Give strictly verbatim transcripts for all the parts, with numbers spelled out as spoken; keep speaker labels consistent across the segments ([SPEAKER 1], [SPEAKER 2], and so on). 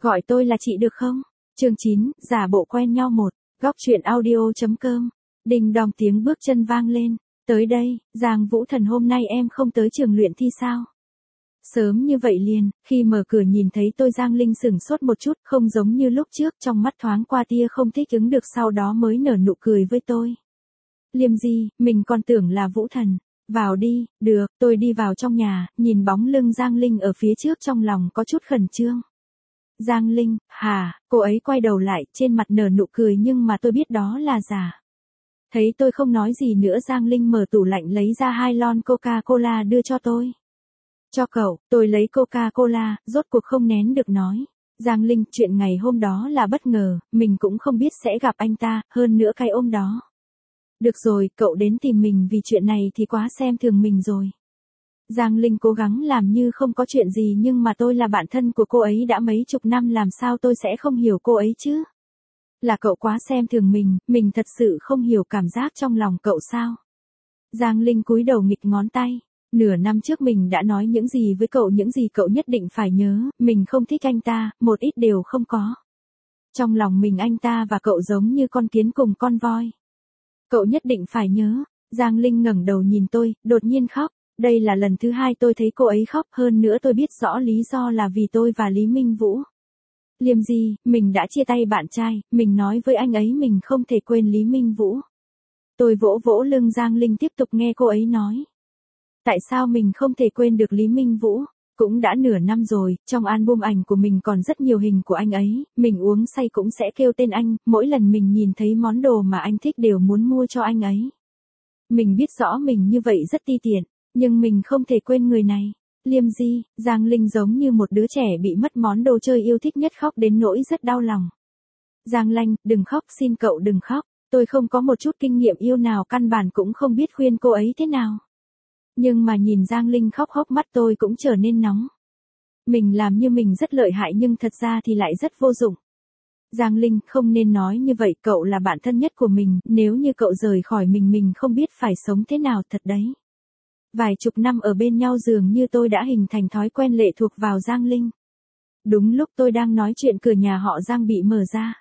[SPEAKER 1] Gọi tôi là chị được không? Chương chín, giả bộ quen nhau một. Góc truyện audio.com. Đình đòn tiếng bước chân vang lên. Tới đây, Giang Vũ Thần, hôm nay em không tới trường luyện thi sao? Sớm như vậy liền, khi mở cửa nhìn thấy tôi, Giang Linh sửng sốt một chút, không giống như lúc trước, trong mắt thoáng qua tia không thích ứng được, sau đó mới nở nụ cười với tôi. Liêm Di, mình còn tưởng là Vũ Thần. Vào đi. Được. Tôi đi vào trong nhà, nhìn bóng lưng Giang Linh ở phía trước, trong lòng có chút khẩn trương. Giang Linh, hả? Cô ấy quay đầu lại, trên mặt nở nụ cười, nhưng mà tôi biết đó là giả. Thấy tôi không nói gì nữa, Giang Linh mở tủ lạnh lấy ra hai lon Coca-Cola đưa cho tôi. Cho cậu. Tôi lấy Coca-Cola, rốt cuộc không nén được nói. Giang Linh, chuyện ngày hôm đó là bất ngờ, mình cũng không biết sẽ gặp anh ta, hơn nữa cái ôm đó. Được rồi, cậu đến tìm mình vì chuyện này thì quá xem thường mình rồi. Giang Linh cố gắng làm như không có chuyện gì, nhưng mà tôi là bạn thân của cô ấy đã mấy chục năm, làm sao tôi sẽ không hiểu cô ấy chứ? Là cậu quá xem thường mình, mình thật sự không hiểu cảm giác trong lòng cậu sao? Giang Linh cúi đầu nghịch ngón tay. Nửa năm trước mình đã nói những gì với cậu, những gì cậu nhất định phải nhớ, mình không thích anh ta, một ít đều không có. Trong lòng mình anh ta và cậu giống như con kiến cùng con voi. Cậu nhất định phải nhớ. Giang Linh ngẩng đầu nhìn tôi, đột nhiên khóc. Đây là lần thứ hai tôi thấy cô ấy khóc, hơn nữa tôi biết rõ lý do là vì tôi và Lý Minh Vũ. Liêm Di, mình đã chia tay bạn trai, mình nói với anh ấy mình không thể quên Lý Minh Vũ. Tôi vỗ vỗ lưng Giang Linh, tiếp tục nghe cô ấy nói. Tại sao mình không thể quên được Lý Minh Vũ? Cũng đã nửa năm rồi, trong album ảnh của mình còn rất nhiều hình của anh ấy, mình uống say cũng sẽ kêu tên anh, mỗi lần mình nhìn thấy món đồ mà anh thích đều muốn mua cho anh ấy. Mình biết rõ mình như vậy rất ti tiện, nhưng mình không thể quên người này. Liêm Di, Giang Linh giống như một đứa trẻ bị mất món đồ chơi yêu thích nhất, khóc đến nỗi rất đau lòng. Giang Linh, đừng khóc, xin cậu đừng khóc, tôi không có một chút kinh nghiệm yêu nào, căn bản cũng không biết khuyên cô ấy thế nào. Nhưng mà nhìn Giang Linh khóc, hốc mắt tôi cũng trở nên nóng. Mình làm như mình rất lợi hại nhưng thật ra thì lại rất vô dụng. Giang Linh, không nên nói như vậy, cậu là bạn thân nhất của mình, nếu như cậu rời khỏi mình, mình không biết phải sống thế nào, thật đấy. Vài chục năm ở bên nhau, dường như tôi đã hình thành thói quen lệ thuộc vào Giang Linh. Đúng lúc tôi đang nói chuyện, cửa nhà họ Giang bị mở ra.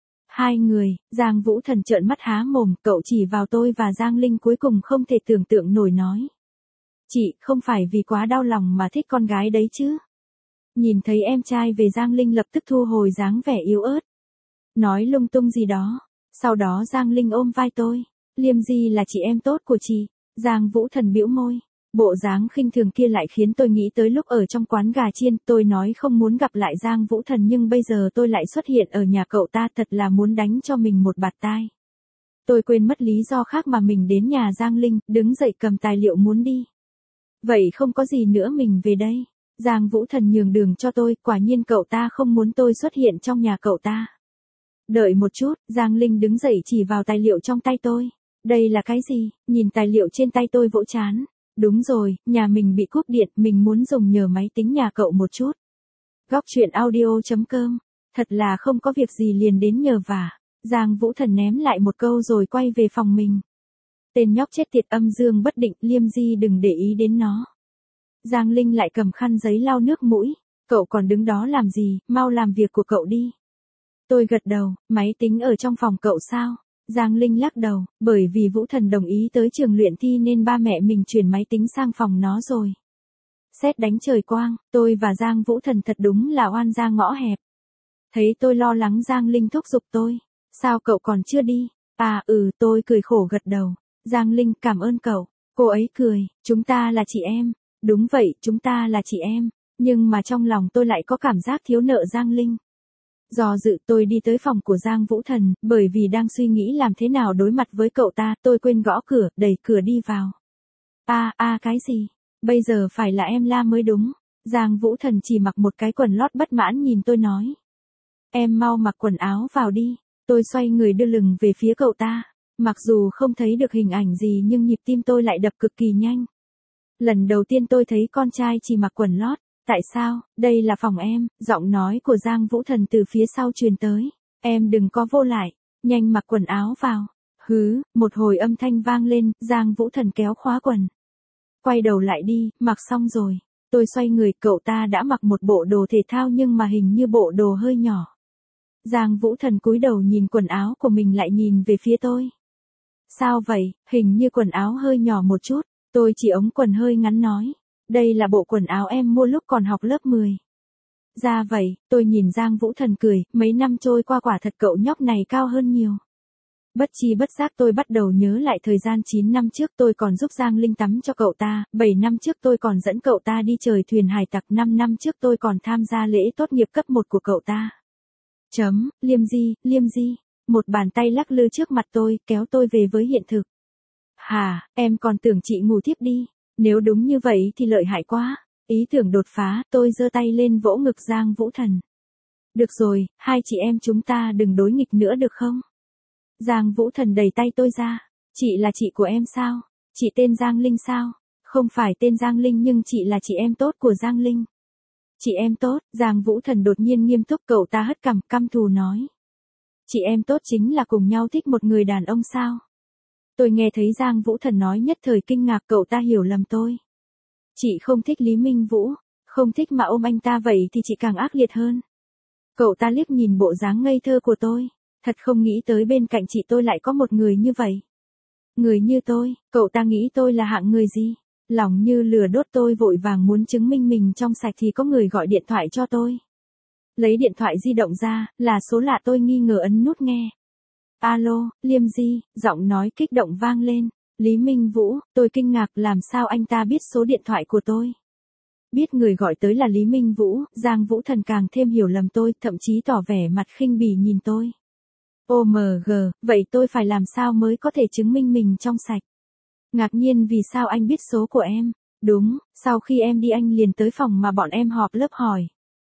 [SPEAKER 1] Hai người, Giang Vũ Thần trợn mắt há mồm, cậu chỉ vào tôi và Giang Linh, cuối cùng không thể tưởng tượng nổi nói. Chị, không phải vì quá đau lòng mà thích con gái đấy chứ? Nhìn thấy em trai về, Giang Linh lập tức thu hồi dáng vẻ yếu ớt. Nói lung tung gì đó. Sau đó Giang Linh ôm vai tôi. Liêm Di là chị em tốt của chị. Giang Vũ Thần bĩu môi. Bộ dáng khinh thường kia lại khiến tôi nghĩ tới lúc ở trong quán gà chiên, tôi nói không muốn gặp lại Giang Vũ Thần, nhưng bây giờ tôi lại xuất hiện ở nhà cậu ta, thật là muốn đánh cho mình một bạt tai. Tôi quên mất lý do khác mà mình đến nhà Giang Linh, đứng dậy cầm tài liệu muốn đi. Vậy không có gì nữa, mình về đây. Giang Vũ Thần nhường đường cho tôi, quả nhiên cậu ta không muốn tôi xuất hiện trong nhà cậu ta. Đợi một chút, Giang Linh đứng dậy chỉ vào tài liệu trong tay tôi. Đây là cái gì? Nhìn tài liệu trên tay tôi vỗ chán. Đúng rồi, nhà mình bị cúp điện, mình muốn dùng nhờ máy tính nhà cậu một chút. Góc truyện audio.com. Thật là không có việc gì liền đến nhờ vả. Giang Vũ Thần ném lại một câu rồi quay về phòng mình. Tên nhóc chết tiệt, âm dương bất định, Liêm Di đừng để ý đến nó. Giang Linh lại cầm khăn giấy lau nước mũi. Cậu còn đứng đó làm gì, mau làm việc của cậu đi. Tôi gật đầu, máy tính ở trong phòng cậu sao? Giang Linh lắc đầu, bởi vì Vũ Thần đồng ý tới trường luyện thi nên ba mẹ mình chuyển máy tính sang phòng nó rồi. Sét đánh trời quang, tôi và Giang Vũ Thần thật đúng là oan gia ngõ hẹp. Thấy tôi lo lắng, Giang Linh thúc giục tôi. Sao cậu còn chưa đi? À ừ, tôi cười khổ gật đầu. Giang Linh, cảm ơn cậu. Cô ấy cười, chúng ta là chị em. Đúng vậy, chúng ta là chị em. Nhưng mà trong lòng tôi lại có cảm giác thiếu nợ Giang Linh. Do dự, tôi đi tới phòng của Giang Vũ Thần, bởi vì đang suy nghĩ làm thế nào đối mặt với cậu ta, tôi quên gõ cửa, đẩy cửa đi vào. A a à, cái gì? Bây giờ phải là em la mới đúng. Giang Vũ Thần chỉ mặc một cái quần lót bất mãn nhìn tôi nói. Em mau mặc quần áo vào đi. Tôi xoay người đưa lưng về phía cậu ta. Mặc dù không thấy được hình ảnh gì nhưng nhịp tim tôi lại đập cực kỳ nhanh. Lần đầu tiên tôi thấy con trai chỉ mặc quần lót. Tại sao? Đây là phòng em. Giọng nói của Giang Vũ Thần từ phía sau truyền tới. Em đừng có vô lại. Nhanh mặc quần áo vào. Hứ, một hồi âm thanh vang lên, Giang Vũ Thần kéo khóa quần. Quay đầu lại đi, mặc xong rồi. Tôi xoay người, cậu ta đã mặc một bộ đồ thể thao nhưng mà hình như bộ đồ hơi nhỏ. Giang Vũ Thần cúi đầu nhìn quần áo của mình lại nhìn về phía tôi. Sao vậy, hình như quần áo hơi nhỏ một chút, tôi chỉ ống quần hơi ngắn nói. Đây là bộ quần áo em mua lúc còn học lớp mười. Ra vậy, tôi nhìn Giang Vũ Thần cười, mấy năm trôi qua quả thật cậu nhóc này cao hơn nhiều. Bất chi bất giác tôi bắt đầu nhớ lại thời gian chín năm trước tôi còn giúp Giang Linh tắm cho cậu ta, bảy năm trước tôi còn dẫn cậu ta đi chơi thuyền hải tặc, năm năm trước tôi còn tham gia lễ tốt nghiệp cấp một của cậu ta. Chấm, Liêm Di, Liêm Di, một bàn tay lắc lư trước mặt tôi, kéo tôi về với hiện thực. Hà, em còn tưởng chị ngủ tiếp đi, nếu đúng như vậy thì lợi hại quá. Ý tưởng đột phá, tôi giơ tay lên vỗ ngực Giang Vũ Thần. Được rồi, hai chị em chúng ta đừng đối nghịch nữa được không? Giang Vũ Thần đẩy tay tôi ra. Chị là chị của em sao? Chị tên Giang Linh sao? Không phải tên Giang Linh nhưng chị là chị em tốt của Giang Linh. Chị em tốt, Giang Vũ Thần đột nhiên nghiêm túc, cậu ta hất cằm căm thù nói. Chị em tốt chính là cùng nhau thích một người đàn ông sao? Tôi nghe thấy Giang Vũ Thần nói nhất thời kinh ngạc, cậu ta hiểu lầm tôi. Chị không thích Lý Minh Vũ, không thích mà ôm anh ta vậy thì chị càng ác liệt hơn. Cậu ta liếc nhìn bộ dáng ngây thơ của tôi, thật không nghĩ tới bên cạnh chị tôi lại có một người như vậy. Người như tôi, cậu ta nghĩ tôi là hạng người gì? Lòng như lửa đốt, tôi vội vàng muốn chứng minh mình trong sạch thì có người gọi điện thoại cho tôi. Lấy điện thoại di động ra, là số lạ, tôi nghi ngờ ấn nút nghe. Alo, Liêm Di, giọng nói kích động vang lên. Lý Minh Vũ, tôi kinh ngạc làm sao anh ta biết số điện thoại của tôi. Biết người gọi tới là Lý Minh Vũ, Giang Vũ Thần càng thêm hiểu lầm tôi, thậm chí tỏ vẻ mặt khinh bỉ nhìn tôi. ô em giê, vậy tôi phải làm sao mới có thể chứng minh mình trong sạch? Ngạc nhiên vì sao anh biết số của em? Đúng, sau khi em đi anh liền tới phòng mà bọn em họp lớp hỏi.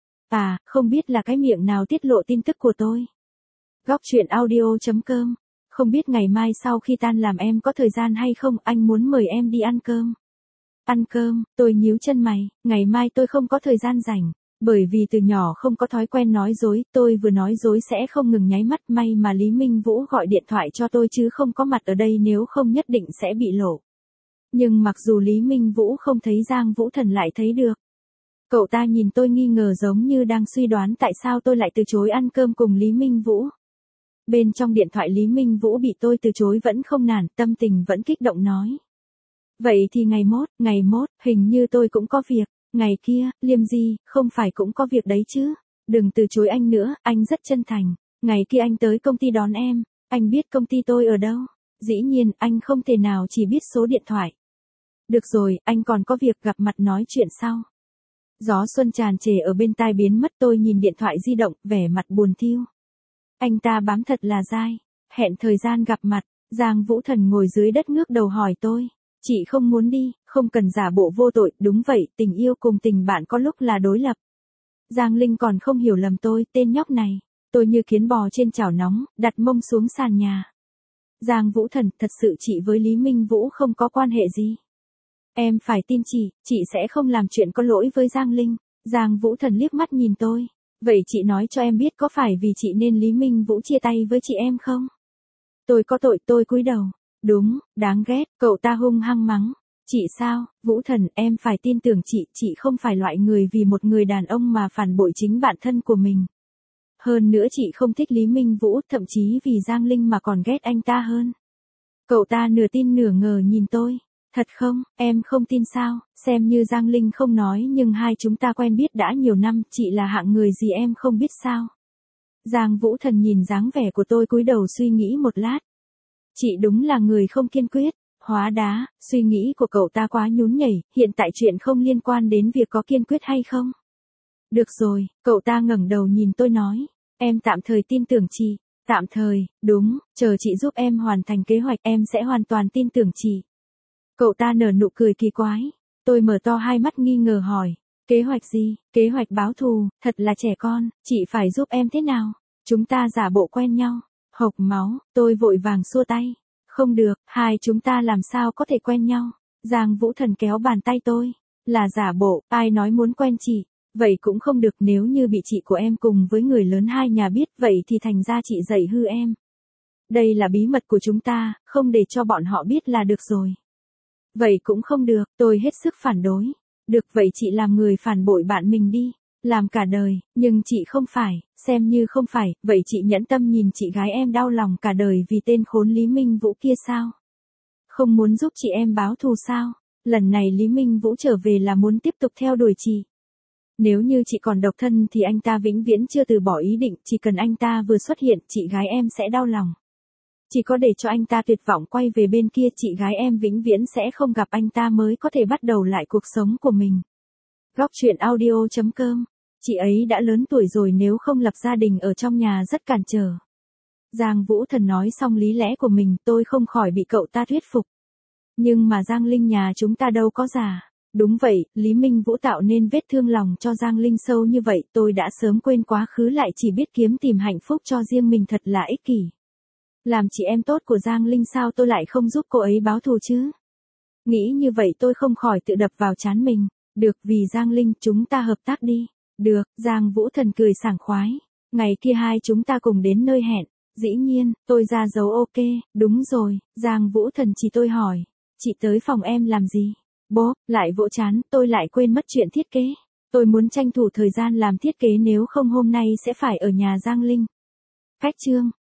[SPEAKER 1] À, không biết là cái miệng nào tiết lộ tin tức của tôi. Góc truyện audio chấm com. Không biết ngày mai sau khi tan làm em có thời gian hay không, anh muốn mời em đi ăn cơm. Ăn cơm, tôi nhíu chân mày, ngày mai tôi không có thời gian rảnh, bởi vì từ nhỏ không có thói quen nói dối, tôi vừa nói dối sẽ không ngừng nháy mắt, may mà Lý Minh Vũ gọi điện thoại cho tôi chứ không có mặt ở đây nếu không nhất định sẽ bị lộ. Nhưng mặc dù Lý Minh Vũ không thấy Giang Vũ Thần lại thấy được. Cậu ta nhìn tôi nghi ngờ giống như đang suy đoán tại sao tôi lại từ chối ăn cơm cùng Lý Minh Vũ. Bên trong điện thoại Lý Minh Vũ bị tôi từ chối vẫn không nản, tâm tình vẫn kích động nói. Vậy thì ngày mốt, ngày mốt, hình như tôi cũng có việc, ngày kia, Liêm Di, không phải cũng có việc đấy chứ, đừng từ chối anh nữa, anh rất chân thành, ngày kia anh tới công ty đón em, anh biết công ty tôi ở đâu, dĩ nhiên, anh không thể nào chỉ biết số điện thoại. Được rồi, anh còn có việc, gặp mặt nói chuyện sau. Gió xuân tràn trề ở bên tai biến mất, tôi nhìn điện thoại di động, vẻ mặt buồn thiu. Anh ta bám thật là dai, hẹn thời gian gặp mặt, Giang Vũ Thần ngồi dưới đất ngước đầu hỏi tôi. Chị không muốn đi, không cần giả bộ vô tội, đúng vậy, tình yêu cùng tình bạn có lúc là đối lập. Giang Linh còn không hiểu lầm tôi, tên nhóc này, tôi như kiến bò trên chảo nóng, đặt mông xuống sàn nhà. Giang Vũ Thần, thật sự chị với Lý Minh Vũ không có quan hệ gì. Em phải tin chị, chị sẽ không làm chuyện có lỗi với Giang Linh. Giang Vũ Thần liếc mắt nhìn tôi, vậy chị nói cho em biết có phải vì chị nên Lý Minh Vũ chia tay với chị em không? Tôi có tội, tôi cúi đầu. Đúng, đáng ghét, cậu ta hung hăng mắng. Chị sao, Vũ Thần, em phải tin tưởng chị, chị không phải loại người vì một người đàn ông mà phản bội chính bản thân của mình. Hơn nữa chị không thích Lý Minh Vũ, thậm chí vì Giang Linh mà còn ghét anh ta hơn. Cậu ta nửa tin nửa ngờ nhìn tôi. Thật không, em không tin sao, xem như Giang Linh không nói nhưng hai chúng ta quen biết đã nhiều năm, chị là hạng người gì em không biết sao. Giang Vũ Thần nhìn dáng vẻ của tôi cúi đầu suy nghĩ một lát. Chị đúng là người không kiên quyết, hóa đá, suy nghĩ của cậu ta quá nhún nhảy, hiện tại chuyện không liên quan đến việc có kiên quyết hay không. Được rồi, cậu ta ngẩng đầu nhìn tôi nói, em tạm thời tin tưởng chị, tạm thời, đúng, chờ chị giúp em hoàn thành kế hoạch em sẽ hoàn toàn tin tưởng chị. Cậu ta nở nụ cười kỳ quái, tôi mở to hai mắt nghi ngờ hỏi, kế hoạch gì, kế hoạch báo thù, thật là trẻ con, chị phải giúp em thế nào, chúng ta giả bộ quen nhau. Hộc máu, tôi vội vàng xua tay. Không được, hai chúng ta làm sao có thể quen nhau. Giang Vũ Thần kéo bàn tay tôi. Là giả bộ, ai nói muốn quen chị. Vậy cũng không được, nếu như bị chị của em cùng với người lớn hai nhà biết vậy thì thành ra chị dạy hư em. Đây là bí mật của chúng ta, không để cho bọn họ biết là được rồi. Vậy cũng không được, tôi hết sức phản đối. Được vậy chị làm người phản bội bạn mình đi. Làm cả đời, nhưng chị không phải, xem như không phải, vậy chị nhẫn tâm nhìn chị gái em đau lòng cả đời vì tên khốn Lý Minh Vũ kia sao? Không muốn giúp chị em báo thù sao? Lần này Lý Minh Vũ trở về là muốn tiếp tục theo đuổi chị. Nếu như chị còn độc thân thì anh ta vĩnh viễn chưa từ bỏ ý định, chỉ cần anh ta vừa xuất hiện chị gái em sẽ đau lòng. Chỉ có để cho anh ta tuyệt vọng quay về bên kia chị gái em vĩnh viễn sẽ không gặp anh ta mới có thể bắt đầu lại cuộc sống của mình. Góc truyện audio chấm com. Chị ấy đã lớn tuổi rồi, nếu không lập gia đình ở trong nhà rất cản trở. Giang Vũ Thần nói xong lý lẽ của mình, tôi không khỏi bị cậu ta thuyết phục. Nhưng mà Giang Linh nhà chúng ta đâu có già. Đúng vậy, Lý Minh Vũ tạo nên vết thương lòng cho Giang Linh sâu như vậy, tôi đã sớm quên quá khứ lại chỉ biết kiếm tìm hạnh phúc cho riêng mình, thật là ích kỷ. Làm chị em tốt của Giang Linh sao tôi lại không giúp cô ấy báo thù chứ? Nghĩ như vậy tôi không khỏi tự đập vào trán mình. Được, vì Giang Linh chúng ta hợp tác đi. Được, Giang Vũ Thần cười sảng khoái. Ngày kia hai chúng ta cùng đến nơi hẹn. Dĩ nhiên, tôi ra dấu ok, đúng rồi, Giang Vũ Thần chỉ tôi hỏi. Chị tới phòng em làm gì? Bố, lại vỗ chán, tôi lại quên mất chuyện thiết kế. Tôi muốn tranh thủ thời gian làm thiết kế, nếu không hôm nay sẽ phải ở nhà Giang Linh. Cách chương.